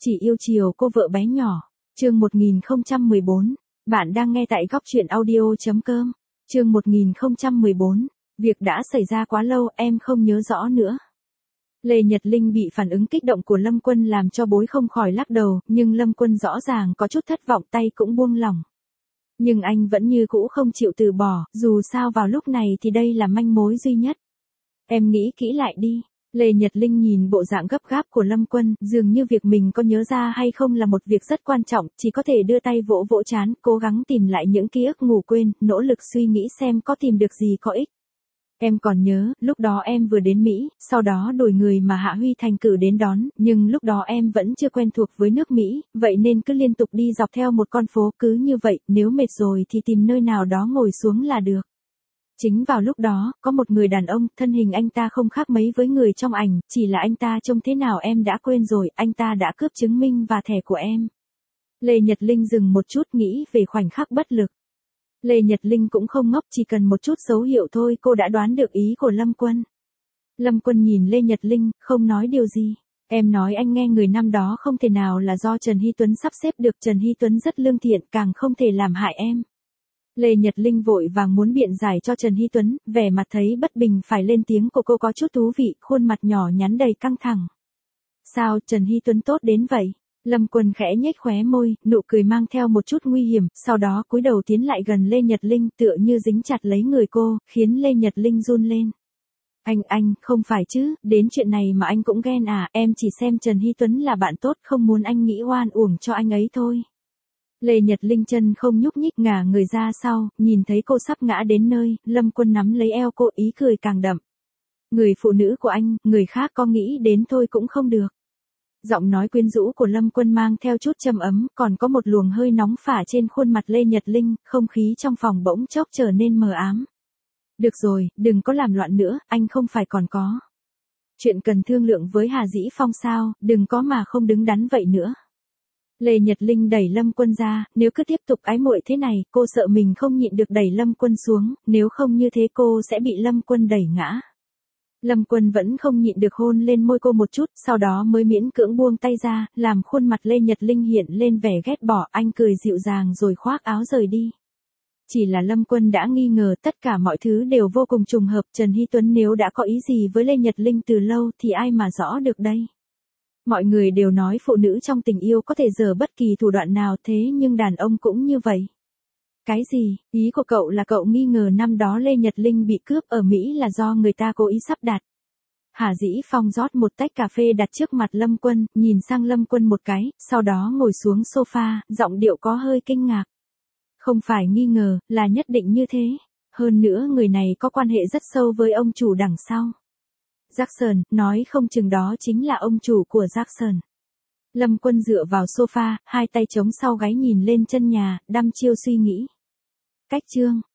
Chỉ yêu chiều cô vợ bé nhỏ. Chương 1014. Bạn đang nghe tại góc truyện audio.com. Chương 1014. Việc đã xảy ra quá lâu, em không nhớ rõ nữa. Lê Nhật Linh bị phản ứng kích động của Lâm Quân làm cho bối không khỏi lắc đầu, nhưng Lâm Quân rõ ràng có chút thất vọng, tay cũng buông lỏng. Nhưng anh vẫn như cũ không chịu từ bỏ, dù sao vào lúc này thì đây là manh mối duy nhất. Em nghĩ kỹ lại đi. Lê Nhật Linh nhìn bộ dạng gấp gáp của Lâm Quân, dường như việc mình có nhớ ra hay không là một việc rất quan trọng, chỉ có thể đưa tay vỗ vỗ trán, cố gắng tìm lại những ký ức ngủ quên, nỗ lực suy nghĩ xem có tìm được gì có ích. Em còn nhớ, lúc đó em vừa đến Mỹ, sau đó đổi người mà Hạ Huy Thành cử đến đón, nhưng lúc đó em vẫn chưa quen thuộc với nước Mỹ, vậy nên cứ liên tục đi dọc theo một con phố, cứ như vậy, nếu mệt rồi thì tìm nơi nào đó ngồi xuống là được. Chính vào lúc đó, có một người đàn ông, thân hình anh ta không khác mấy với người trong ảnh, chỉ là anh ta trông thế nào em đã quên rồi, anh ta đã cướp chứng minh và thẻ của em. Lê Nhật Linh dừng một chút nghĩ về khoảnh khắc bất lực. Lê Nhật Linh cũng không ngốc, chỉ cần một chút dấu hiệu thôi cô đã đoán được ý của Lâm Quân. Lâm Quân nhìn Lê Nhật Linh, không nói điều gì. Em nói anh nghe người năm đó không thể nào là do Trần Hy Tuấn sắp xếp được, Trần Hy Tuấn rất lương thiện, càng không thể làm hại em. Lê Nhật Linh vội vàng muốn biện giải cho Trần Hy Tuấn, vẻ mặt thấy bất bình phải lên tiếng của cô có chút thú vị, khuôn mặt nhỏ nhắn đầy căng thẳng. Sao Trần Hy Tuấn tốt đến vậy? Lâm Quân khẽ nhếch khóe môi, nụ cười mang theo một chút nguy hiểm, sau đó cúi đầu tiến lại gần Lê Nhật Linh tựa như dính chặt lấy người cô, khiến Lê Nhật Linh run lên. Anh, không phải chứ, đến chuyện này mà anh cũng ghen à, em chỉ xem Trần Hy Tuấn là bạn tốt, không muốn anh nghĩ oan uổng cho anh ấy thôi. Lê Nhật Linh chân không nhúc nhích ngả người ra sau, nhìn thấy cô sắp ngã đến nơi, Lâm Quân nắm lấy eo cô, ý cười càng đậm. Người phụ nữ của anh, người khác có nghĩ đến thôi cũng không được. Giọng nói quyến rũ của Lâm Quân mang theo chút trầm ấm, còn có một luồng hơi nóng phả trên khuôn mặt Lê Nhật Linh, không khí trong phòng bỗng chốc trở nên mờ ám. Được rồi, đừng có làm loạn nữa, anh không phải còn có chuyện cần thương lượng với Hà Dĩ Phong sao, đừng có mà không đứng đắn vậy nữa. Lê Nhật Linh đẩy Lâm Quân ra, nếu cứ tiếp tục ái muội thế này, cô sợ mình không nhịn được đẩy Lâm Quân xuống, nếu không như thế cô sẽ bị Lâm Quân đẩy ngã. Lâm Quân vẫn không nhịn được hôn lên môi cô một chút, sau đó mới miễn cưỡng buông tay ra, làm khuôn mặt Lê Nhật Linh hiện lên vẻ ghét bỏ, anh cười dịu dàng rồi khoác áo rời đi. Chỉ là Lâm Quân đã nghi ngờ tất cả mọi thứ đều vô cùng trùng hợp, Trần Hy Tuấn nếu đã có ý gì với Lê Nhật Linh từ lâu thì ai mà rõ được đây. Mọi người đều nói phụ nữ trong tình yêu có thể giở bất kỳ thủ đoạn nào, thế nhưng đàn ông cũng như vậy. Cái gì, ý của cậu là cậu nghi ngờ năm đó Lê Nhật Linh bị cướp ở Mỹ là do người ta cố ý sắp đặt. Hà Dĩ Phong rót một tách cà phê đặt trước mặt Lâm Quân, nhìn sang Lâm Quân một cái, sau đó ngồi xuống sofa, giọng điệu có hơi kinh ngạc. Không phải nghi ngờ, là nhất định như thế. Hơn nữa người này có quan hệ rất sâu với ông chủ đằng sau. Jackson, nói không chừng đó chính là ông chủ của Jackson. Lâm Quân dựa vào sofa, hai tay chống sau gáy nhìn lên chân nhà, đăm chiêu suy nghĩ. Cách chương